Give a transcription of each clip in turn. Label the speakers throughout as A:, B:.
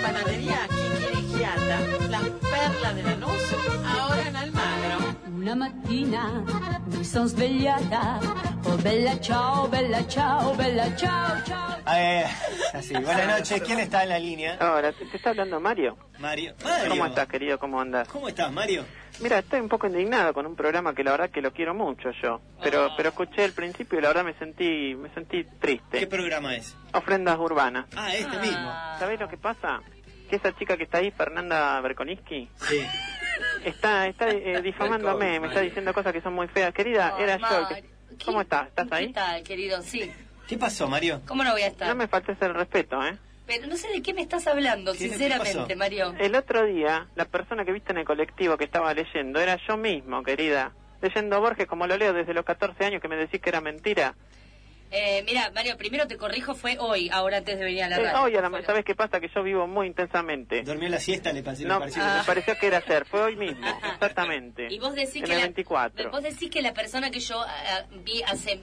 A: Panadería Chicchirichiata, la perla della Lanús, ahora en Almagro.
B: Una mattina mi sono svegliata, oh bella ciao, bella ciao, bella ciao, ciao.
C: Así. Buenas noches, ¿quién está en la línea?
D: Ahora, ¿te está hablando Mario?
C: Mario.
D: ¿Cómo estás, querido? ¿Cómo andas?
C: ¿Cómo estás, Mario?
D: Mira, estoy un poco indignado con un programa que la verdad que lo quiero mucho yo. Pero escuché el principio y la verdad me sentí triste.
C: ¿Qué programa es?
D: Ofrendas urbanas.
C: Ah, este mismo.
D: ¿Sabés lo que pasa? Que esa chica que está ahí, Fernanda Berkoniski,
C: Sí.
D: está difamándome, me está diciendo cosas que son muy feas. Querida, era yo. ¿Cómo estás? ¿Estás ahí?
E: ¿Qué tal, querido? Sí.
C: ¿Qué pasó, Mario?
E: ¿Cómo no voy a estar?
D: No me faltes el respeto, ¿eh?
E: Pero no sé de qué me estás hablando,
C: ¿Qué
E: sinceramente,
C: pasó?
E: Mario.
D: El otro día, la persona que viste en el colectivo que estaba leyendo era yo mismo, querida. Leyendo Borges como lo leo desde los 14 años, que me decís que era mentira.
E: Mira, Mario, primero te corrijo, fue hoy, ahora antes de venir a la radio.
D: Hoy, ¿sabés qué pasa? Que yo vivo muy intensamente.
C: ¿Durmió la siesta? Le pasé
D: No, me pareció que era ayer, fue hoy mismo,
E: Ajá.
D: exactamente.
E: Y vos decís
D: en
E: que
D: el 24.
E: vos decís que la persona que yo vi hace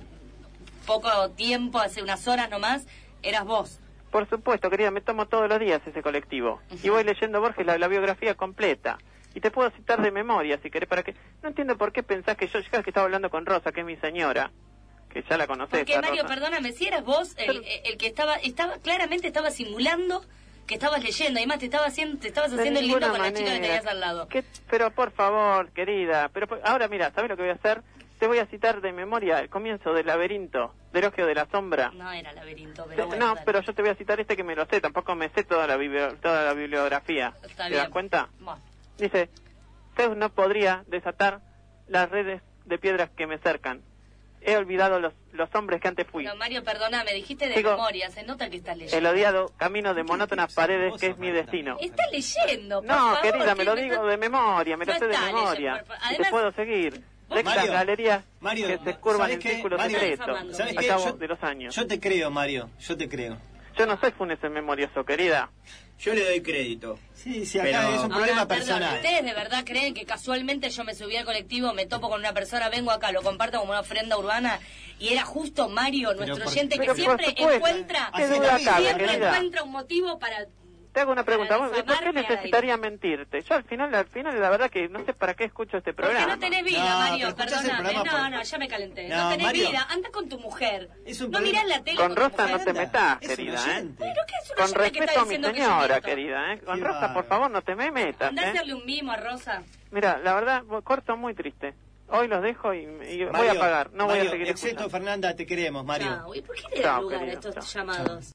E: poco tiempo, hace unas horas nomás, eras vos.
D: Por supuesto, querida, me tomo todos los días ese colectivo. Y voy leyendo Borges la biografía completa. Y te puedo citar de memoria, si querés, para que... No entiendo por qué pensás que yo que estaba hablando con Rosa, que es mi señora, que ya la conocés.
E: Porque, Mario,
D: Rosa.
E: perdóname, si eras vos el que estaba claramente estaba simulando que estabas leyendo, además te estabas haciendo el lindo con la chica que tenías al lado.
D: Pero por favor, querida, ahora mira, ¿sabés lo que voy a hacer? Te voy a citar de memoria el comienzo del Laberinto, del Elogio de la Sombra.
E: No era laberinto, pero bueno,
D: No,
E: dale.
D: pero yo te voy a citar que me lo sé, tampoco me sé toda la bibliografía.
E: Está
D: ¿Te
E: bien.
D: das cuenta?
E: Bueno.
D: Dice, Zeus no podría desatar las redes de piedras que me cercan. He olvidado los hombres que antes fui.
E: No, Mario, perdóname, dijiste de
D: Digo,
E: memoria, se nota que estás leyendo.
D: El odiado camino de monótonas paredes que es mi destino.
E: Estás leyendo, por
D: No,
E: favor,
D: querida, me
E: ¿qué
D: lo
E: me
D: digo
E: estás-
D: de memoria, me lo
E: No
D: sé de
E: está
D: memoria.
E: leyendo, por favor.
D: Y te
E: Además,
D: puedo seguir. Rectas
C: Mario,
D: galerías
C: Mario,
D: que se curvan
C: ¿sabés
D: en
C: qué?
D: círculos
C: Mario,
D: secretos
E: ¿sabés
D: a
C: qué?
D: cabo de los años.
C: Yo te creo, Mario, yo te creo.
D: Yo no soy Funes el memorioso, querida.
F: Yo le doy crédito.
C: Sí, acá
F: Pero-
C: es un
E: Ahora,
C: problema
E: perdón,
C: personal.
E: ¿ustedes de verdad creen que casualmente yo me subí al colectivo, me topo con una persona, vengo acá, lo comparto como una ofrenda urbana y era justo Mario, nuestro
C: por-
E: oyente, que
D: pero por
E: siempre
D: supuesto.
E: encuentra,
D: ¿Qué duda cabe,
E: siempre
D: querida?
E: encuentra un motivo para...
D: Te hago una pregunta,
E: Para
D: ¿por qué
E: difamarme al
D: necesitaría mentirte? Yo al final la verdad que no sé para qué escucho este
E: Porque
D: programa.
E: no tenés vida,
C: No,
E: Mario,
C: pero escuchás el
E: perdóname.
C: programa
E: No,
C: por-
E: ya me calenté.
C: No,
E: No, tenés
C: Mario,
E: vida, anda con tu mujer.
C: es un
E: No
C: problema-
E: mirás la tele
D: Con
E: con tu
D: Rosa
E: mujer.
D: no te metas,
C: Es un
D: querida,
C: oyente.
E: Pero ¿qué es una
D: Con
E: oyente que está
D: respeto a mi
E: diciendo que yo
D: señora,
E: miento?
D: querida, ¿eh? Con
C: Qué
D: Rosa, por
C: bárbaro.
D: favor, no te me metas,
E: Andá a
D: ¿eh?
E: hacerle un mimo a Rosa.
D: Mira, la verdad, corto muy triste. Hoy los dejo y voy
C: Mario,
D: a pagar, no voy a
C: Mario,
D: seguir
C: excepto
D: escuchando.
C: Fernanda, te queremos, Mario.
E: Chao. ¿Y por qué le das
D: Chao,
E: lugar a
D: querido,
E: estos
D: chao.
E: llamados?